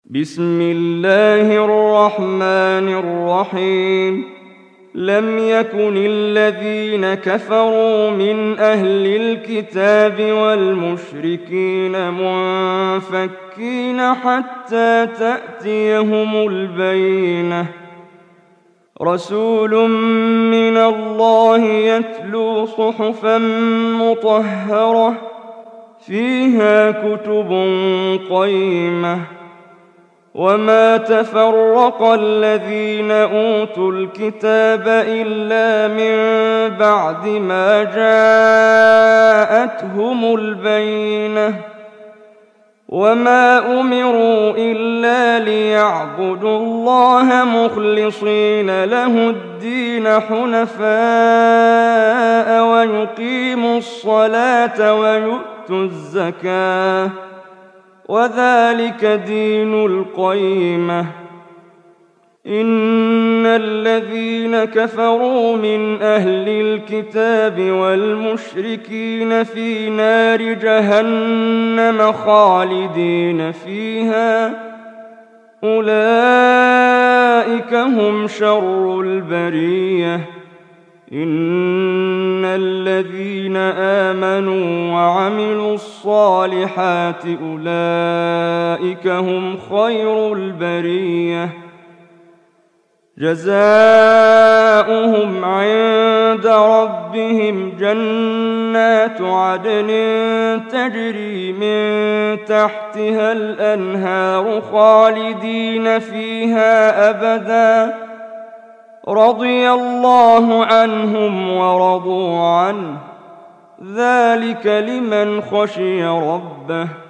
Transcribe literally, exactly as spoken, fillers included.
بسم الله الرحمن الرحيم لم يكن الذين كفروا من أهل الكتاب والمشركين منفكين حتى تأتيهم البينة رسول من الله يتلو صحفا مطهرة فيها كتب قيمة وما تفرق الذين أوتوا الكتاب إلا من بعد ما جاءتهم البينة وما أمروا إلا ليعبدوا الله مخلصين له الدين حنفاء ويقيموا الصلاة ويؤتوا الزكاة وذلك دين القيمة إن الذين كفروا من أهل الكتاب والمشركين في نار جهنم خالدين فيها أولئك هم شر البرية إن الذين آمنوا وعملوا الصالحات أولئك هم خير البرية جزاؤهم عند ربهم جنات عدن تجري من تحتها الأنهار خالدين فيها أبداً رضي الله عنهم ورضوا عنه ذلك لمن خشي ربه